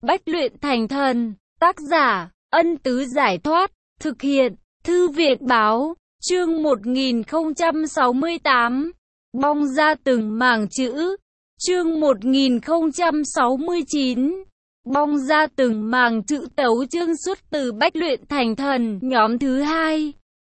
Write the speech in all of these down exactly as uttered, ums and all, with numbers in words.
Bách luyện thành thần. Tác giả, Ân Tứ Giải Thoát. Thực hiện, Thư viện Báo. Chương một nghìn không trăm sáu mươi tám. Bong ra từng mảng chữ. Chương một nghìn không trăm sáu mươi chín. Bong ra từng mảng chữ. Tấu chương xuất từ Bách luyện thành thần. Nhóm thứ hai.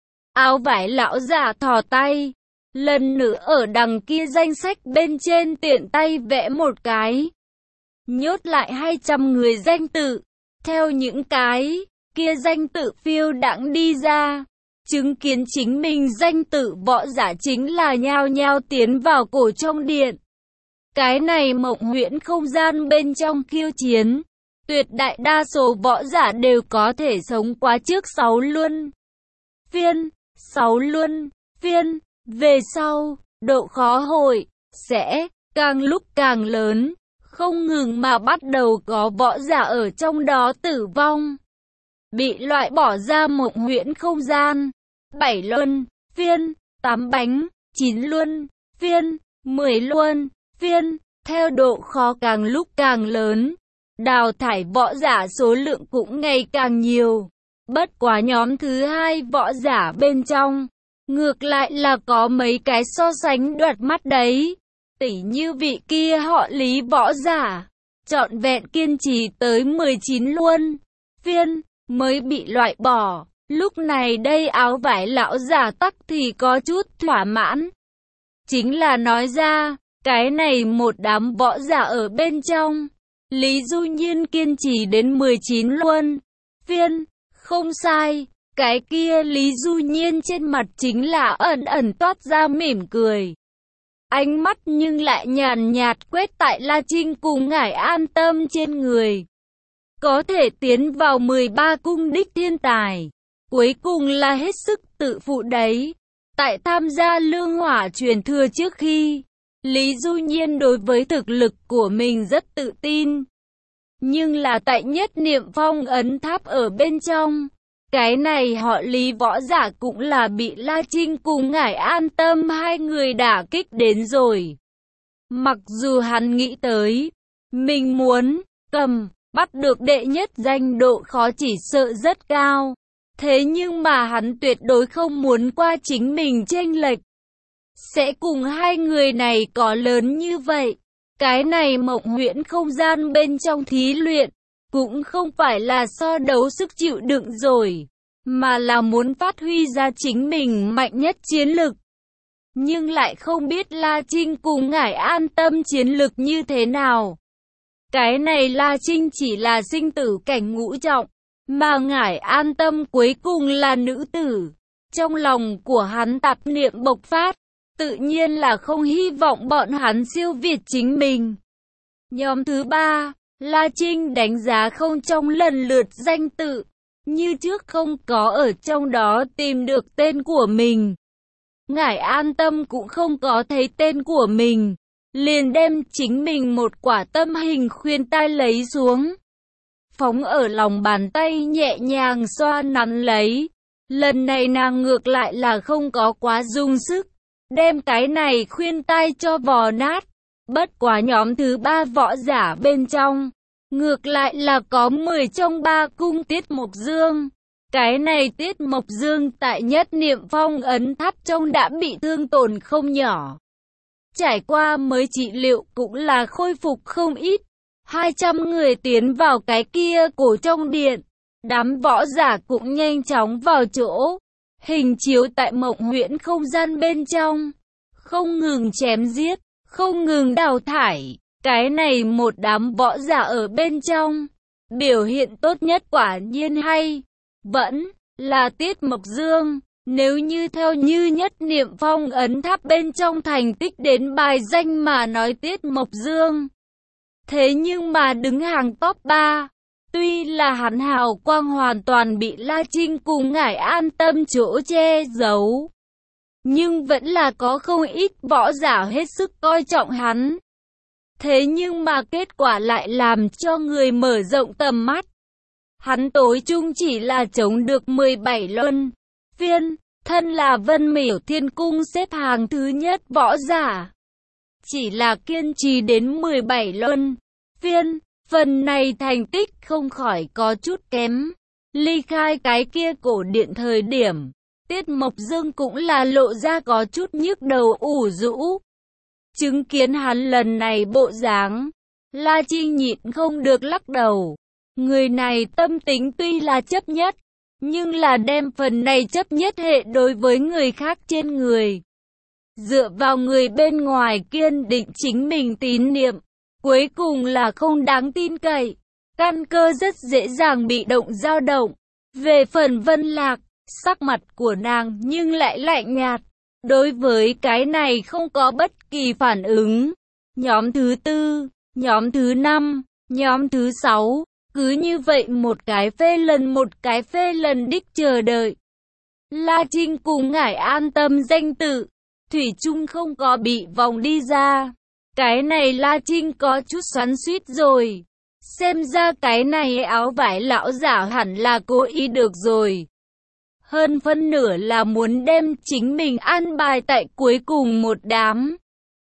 Áo vải lão giả thò tay. Lần nữa ở đằng kia danh sách bên trên tiện tay vẽ một cái. Nhốt lại hai trăm người danh tự. Theo những cái kia danh tự phiêu đãng đi ra. Chứng kiến chính mình danh tự võ giả chính là nhao nhao tiến vào cổ trong điện. Cái này mộng huyễn không gian bên trong khiêu chiến. Tuyệt đại đa số võ giả đều có thể sống qua trước sáu luân phiên. sáu luân phiên. Về sau, độ khó hội sẽ càng lúc càng lớn. Không ngừng mà bắt đầu có võ giả ở trong đó tử vong. Bị loại bỏ ra mộng huyễn không gian. bảy luân phiên, tám bánh, chín luân phiên, mười luân phiên. Theo độ khó càng lúc càng lớn, đào thải võ giả số lượng cũng ngày càng nhiều. Bất quá nhóm thứ hai võ giả bên trong, ngược lại là có mấy cái so sánh đoạt mắt đấy. Tỉ như vị kia họ Lý võ giả, trọn vẹn kiên trì tới mười chín luân phiên, mới bị loại bỏ. Lúc này đây áo vải lão giả tắc thì có chút thỏa mãn. Chính là nói ra, cái này một đám võ giả ở bên trong. Lý Du Nhiên kiên trì đến mười chín luân phiên, không sai. Cái kia Lý Du Nhiên trên mặt chính là ẩn ẩn toát ra mỉm cười. Ánh mắt nhưng lại nhàn nhạt quét tại La Trinh cùng Ngải An Tâm trên người. Có thể tiến vào mười ba cung đích thiên tài. Cuối cùng là hết sức tự phụ đấy. Tại tham gia lương hỏa truyền thừa trước khi, Lý Du Nhiên đối với thực lực của mình rất tự tin. Nhưng là tại nhất niệm phong ấn tháp ở bên trong. Cái này họ Lý võ giả cũng là bị La Trinh cùng Ngải An Tâm hai người đả kích đến rồi. Mặc dù hắn nghĩ tới, mình muốn cầm, bắt được đệ nhất danh độ khó chỉ sợ rất cao. Thế nhưng mà hắn tuyệt đối không muốn qua chính mình chênh lệch. Sẽ cùng hai người này có lớn như vậy. Cái này mộng huyễn không gian bên trong thí luyện. Cũng không phải là so đấu sức chịu đựng rồi, mà là muốn phát huy ra chính mình mạnh nhất chiến lực. Nhưng lại không biết La Trinh cùng Ngải An Tâm chiến lực như thế nào. Cái này La Trinh chỉ là sinh tử cảnh ngũ trọng, mà Ngải An Tâm cuối cùng là nữ tử. Trong lòng của hắn tạp niệm bộc phát, tự nhiên là không hy vọng bọn hắn siêu việt chính mình. Nhóm thứ ba. La Trinh đánh giá không trong lần lượt danh tự, như trước không có ở trong đó tìm được tên của mình. Ngải An Tâm cũng không có thấy tên của mình, liền đem chính mình một quả tâm hình khuyên tai lấy xuống. Phóng ở lòng bàn tay nhẹ nhàng xoa nắn lấy. Lần này nàng ngược lại là không có quá dùng sức, đem cái này khuyên tai cho vò nát. Bất quá nhóm thứ ba võ giả bên trong, ngược lại là có mười trong ba cung Tiết Mộc Dương. Cái này Tiết Mộc Dương tại nhất niệm phong ấn tháp trong đã bị thương tổn không nhỏ. Trải qua mới trị liệu cũng là khôi phục không ít. hai trăm người tiến vào cái kia cổ trong điện. Đám võ giả cũng nhanh chóng vào chỗ. Hình chiếu tại mộng huyễn không gian bên trong. Không ngừng chém giết, không ngừng đào thải. Cái này một đám võ giả ở bên trong. Biểu hiện tốt nhất quả nhiên hay. Vẫn là Tiết Mộc Dương. Nếu như theo như nhất niệm phong ấn tháp bên trong thành tích đến bài danh mà nói Tiết Mộc Dương. Thế nhưng mà đứng hàng top ba. Tuy là hắn hào quang hoàn toàn bị La Trinh cùng Ngải An Tâm chỗ che giấu. Nhưng vẫn là có không ít võ giả hết sức coi trọng hắn. Thế nhưng mà kết quả lại làm cho người mở rộng tầm mắt. Hắn tối chung chỉ là chống được mười bảy luân phiên, thân là Vân Miểu Thiên Cung xếp hàng thứ nhất võ giả. Chỉ là kiên trì đến mười bảy luân phiên, Phần này thành tích không khỏi có chút kém. Ly khai cái kia cổ điện thời điểm, Tiết Mộc Dương cũng là lộ ra có chút nhức đầu ủ rũ. Chứng kiến hắn lần này bộ dáng, La Trinh nhịn không được lắc đầu. Người này tâm tính tuy là chấp nhất, nhưng là đem phần này chấp nhất hệ đối với người khác trên người. Dựa vào người bên ngoài kiên định chính mình tín niệm, cuối cùng là không đáng tin cậy. Căn cơ rất dễ dàng bị động dao động. Về phần Vân Lạc, sắc mặt của nàng nhưng lại lạnh nhạt. Đối với cái này không có bất kỳ phản ứng. Nhóm thứ tư, nhóm thứ năm, nhóm thứ sáu, cứ như vậy một cái phê lần một cái phê lần đích chờ đợi. La Trinh cùng Ngải An Tâm danh tự, thủy chung không có bị vòng đi ra. Cái này La Trinh có chút xoắn xuýt rồi. Xem ra cái này áo vải lão giả hẳn là cố ý được rồi. Hơn phân nửa là muốn đem chính mình an bài tại cuối cùng một đám.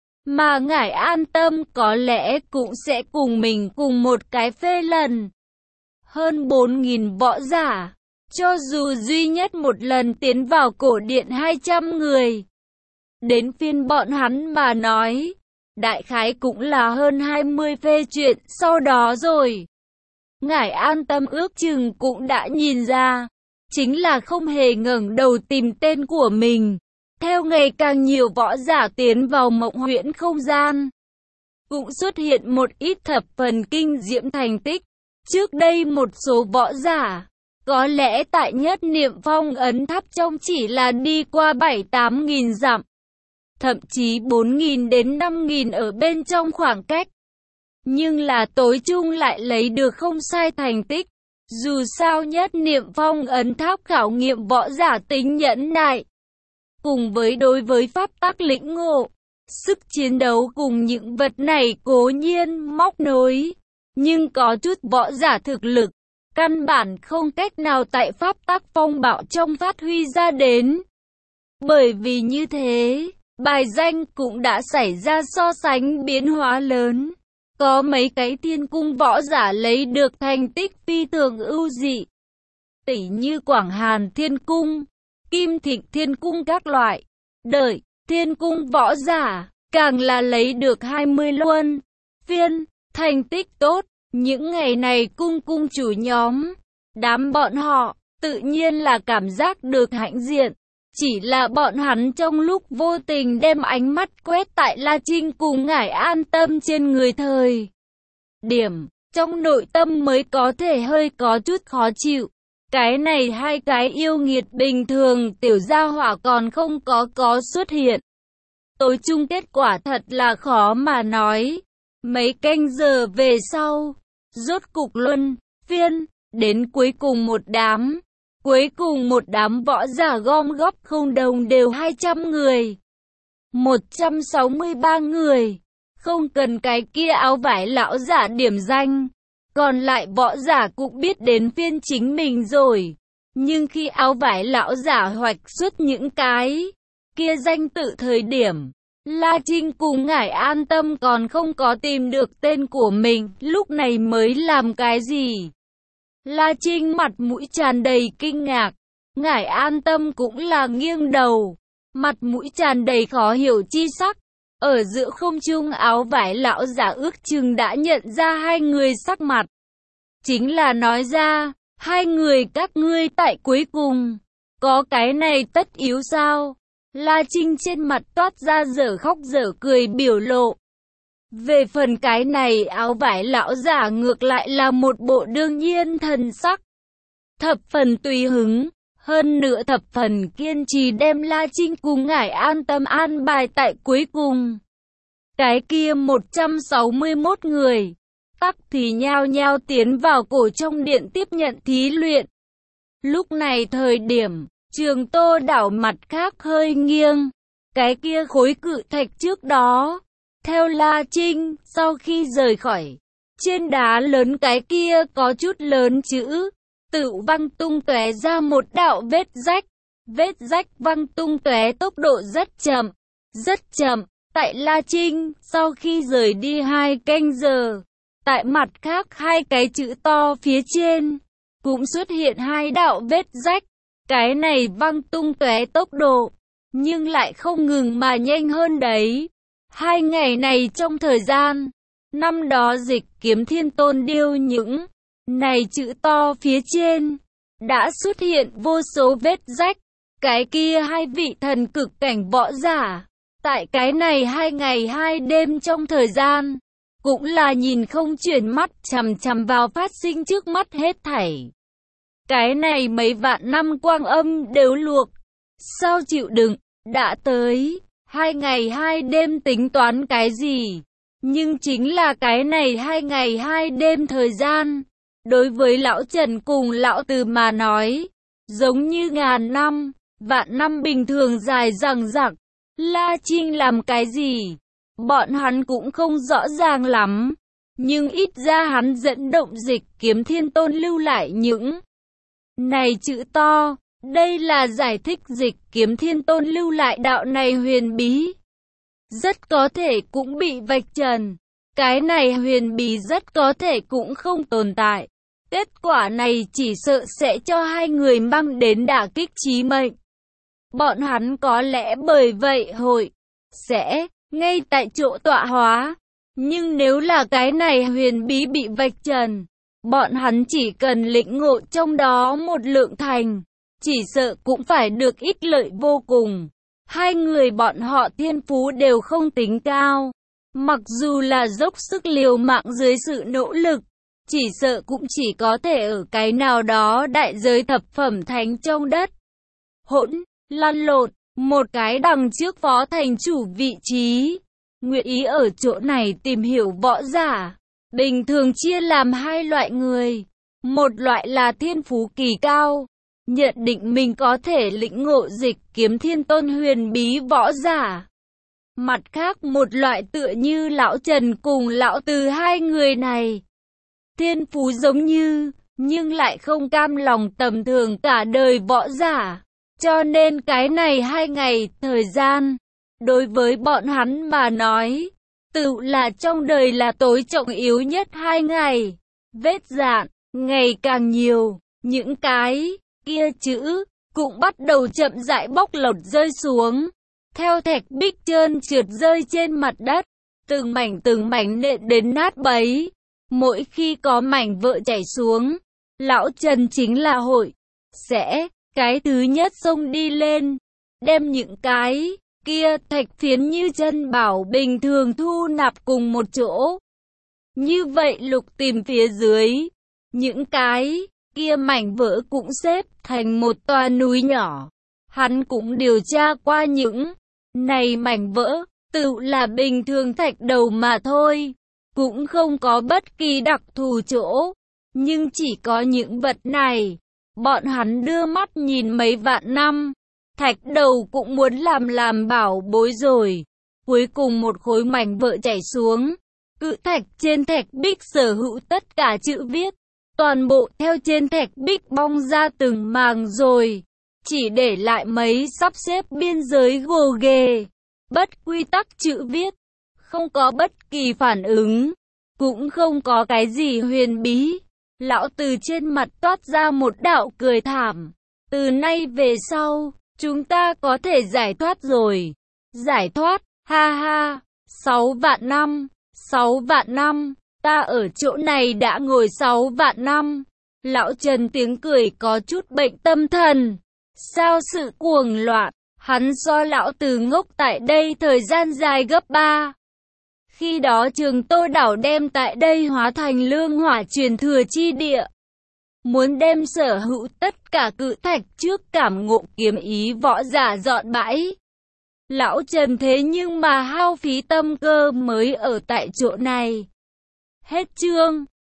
Mà Ngải An Tâm có lẽ cũng sẽ cùng mình cùng một cái phê lần. Hơn bốn nghìn võ giả, cho dù duy nhất một lần tiến vào cổ điện hai trăm người. Đến phiên bọn hắn mà nói, đại khái cũng là hơn hai mươi phê chuyện sau đó rồi. Ngải An Tâm ước chừng cũng đã nhìn ra, chính là không hề ngẩng đầu tìm tên của mình. Theo ngày càng nhiều võ giả tiến vào mộng huyễn không gian, cũng xuất hiện một ít thập phần kinh diễm thành tích. Trước đây một số võ giả, có lẽ tại nhất niệm phong ấn tháp trong chỉ là đi qua bảy tám nghìn dặm, thậm chí bốn nghìn đến năm nghìn ở bên trong khoảng cách. Nhưng là tối chung lại lấy được không sai thành tích. Dù sao nhất niệm phong ấn tháp khảo nghiệm võ giả tính nhẫn nại, cùng với đối với pháp tắc lĩnh ngộ, sức chiến đấu cùng những vật này cố nhiên móc nối. Nhưng có chút võ giả thực lực, căn bản không cách nào tại pháp tắc phong bạo trong phát huy ra đến. Bởi vì như thế, bài danh cũng đã xảy ra so sánh biến hóa lớn. Có mấy cái thiên cung võ giả lấy được thành tích phi thường ưu dị. Tỷ như Quảng Hàn Thiên Cung, Kim Thịnh Thiên Cung các loại. Đợi, Thiên Cung võ giả, càng là lấy được hai mươi luân phiên, thành tích tốt. Những ngày này cung cung chủ nhóm, đám bọn họ, tự nhiên là cảm giác được hãnh diện. Chỉ là bọn hắn trong lúc vô tình đem ánh mắt quét tại La Trinh cùng Ngải An Tâm trên người thời điểm, trong nội tâm mới có thể hơi có chút khó chịu. Cái này hai cái yêu nghiệt bình thường tiểu gia hỏa còn không có có xuất hiện. Tối chung kết quả thật là khó mà nói. Mấy canh giờ về sau, rốt cục luân phiên, đến cuối cùng một đám. Cuối cùng một đám võ giả gom góp không đồng đều hai trăm người. một trăm sáu mươi ba người. Không cần cái kia áo vải lão giả điểm danh. Còn lại võ giả cũng biết đến phiên chính mình rồi. Nhưng khi áo vải lão giả hoạch xuất những cái kia danh tự thời điểm, La Trinh cùng Ngải An Tâm còn không có tìm được tên của mình, lúc này mới làm cái gì? La Trinh mặt mũi tràn đầy kinh ngạc, Ngải An Tâm cũng là nghiêng đầu, mặt mũi tràn đầy khó hiểu chi sắc. Ở giữa không trung áo vải lão giả ước chừng đã nhận ra hai người sắc mặt. Chính là nói ra, hai người các ngươi tại cuối cùng, có cái này tất yếu sao? La Trinh trên mặt toát ra dở khóc dở cười biểu lộ. Về phần cái này áo vải lão giả ngược lại là một bộ đương nhiên thần sắc. Thập phần tùy hứng, hơn nữa thập phần kiên trì đem La Trinh cùng Ngải An Tâm an bài tại cuối cùng. Cái kia một trăm sáu mươi mốt người, tắc thì nhao nhao tiến vào cổ trong điện tiếp nhận thí luyện. Lúc này thời điểm, Trường Tô đảo mặt khác hơi nghiêng, cái kia khối cự thạch trước đó. Theo La Trinh, sau khi rời khỏi, trên đá lớn cái kia có chút lớn chữ, tự văng tung tóe ra một đạo vết rách. Vết rách văng tung tóe tốc độ rất chậm, rất chậm. Tại La Trinh, sau khi rời đi hai canh giờ, Tại mặt khác hai cái chữ to phía trên, cũng xuất hiện hai đạo vết rách. Cái này văng tung tóe tốc độ, nhưng lại không ngừng mà nhanh hơn đấy. Hai ngày này trong thời gian, năm đó Dịch Kiếm Thiên Tôn điêu những này chữ to phía trên, đã xuất hiện vô số vết rách. Cái kia hai vị thần cực cảnh võ giả, tại cái này hai ngày hai đêm trong thời gian, cũng là nhìn không chuyển mắt chằm chằm vào phát sinh trước mắt hết thảy. Cái này mấy vạn năm quang âm đều luộc, sao chịu đựng, đã tới, hai ngày hai đêm tính toán cái gì, nhưng chính là cái này hai ngày hai đêm thời gian, đối với lão Trần cùng lão Từ mà nói, giống như ngàn năm, vạn năm bình thường dài dằng dặc. La Trinh làm cái gì, bọn hắn cũng không rõ ràng lắm, nhưng ít ra hắn dẫn động Dịch Kiếm Thiên Tôn lưu lại những này chữ to. Đây là giải thích Dịch Kiếm Thiên Tôn lưu lại đạo này huyền bí, rất có thể cũng bị vạch trần. Cái này huyền bí rất có thể cũng không tồn tại. Kết quả này chỉ sợ sẽ cho hai người mang đến đả kích chí mệnh. Bọn hắn có lẽ bởi vậy hội sẽ ngay tại chỗ tọa hóa. Nhưng nếu là cái này huyền bí bị vạch trần, bọn hắn chỉ cần lĩnh ngộ trong đó một lượng thành, chỉ sợ cũng phải được ích lợi vô cùng. Hai người bọn họ thiên phú đều không tính cao, mặc dù là dốc sức liều mạng dưới sự nỗ lực, chỉ sợ cũng chỉ có thể ở cái nào đó đại giới thập phẩm thánh trong đất hỗn lăn lộn. Một cái đằng trước phó thành chủ vị trí, nguyện ý ở chỗ này tìm hiểu võ giả, bình thường chia làm hai loại người. Một loại là thiên phú kỳ cao, nhận định mình có thể lĩnh ngộ Dịch Kiếm Thiên Tôn huyền bí võ giả. Mặt khác một loại tựa như lão Trần cùng lão Từ hai người này, thiên phú giống như, nhưng lại không cam lòng tầm thường cả đời võ giả. Cho nên cái này hai ngày thời gian, đối với bọn hắn mà nói, tự là trong đời là tối trọng yếu nhất hai ngày. Vết dạn ngày càng nhiều, những cái kia chữ cũng bắt đầu chậm rãi bóc lột rơi xuống, theo thạch bích trơn trượt rơi trên mặt đất, từng mảnh từng mảnh nện đến nát bấy. Mỗi khi có mảnh vỡ chảy xuống, lão Trần chính là hội sẽ cái thứ nhất xông đi lên, đem những cái kia thạch phiến như chân bảo bình thường thu nạp cùng một chỗ. Như vậy lục tìm phía dưới, những cái kia mảnh vỡ cũng xếp thành một tòa núi nhỏ. Hắn cũng điều tra qua những này mảnh vỡ, tự là bình thường thạch đầu mà thôi, cũng không có bất kỳ đặc thù chỗ. Nhưng chỉ có những vật này, bọn hắn đưa mắt nhìn mấy vạn năm, thạch đầu cũng muốn làm làm bảo bối rồi. Cuối cùng một khối mảnh vỡ chảy xuống, cự thạch trên thạch bích sở hữu tất cả chữ viết, toàn bộ theo trên thạch bích bong ra từng màng rồi, chỉ để lại mấy sắp xếp biên giới gồ ghề, bất quy tắc chữ viết, không có bất kỳ phản ứng, cũng không có cái gì huyền bí. Lão Từ trên mặt toát ra một đạo cười thảm. Từ nay về sau, chúng ta có thể giải thoát rồi. Giải thoát, ha ha, sáu vạn năm, sáu vạn năm, ta ở chỗ này đã ngồi sáu vạn năm. Lão Trần tiếng cười có chút bệnh tâm thần. Sao sự cuồng loạn, hắn do lão Từ ngốc tại đây thời gian dài gấp ba. Khi đó Trường Tô Đảo đem tại đây hóa thành lương hỏa truyền thừa chi địa. Muốn đem sở hữu tất cả cự thạch trước cảm ngộ kiếm ý võ giả dọn bãi. Lão Trần thế nhưng mà hao phí tâm cơ mới ở tại chỗ này. Hết chương.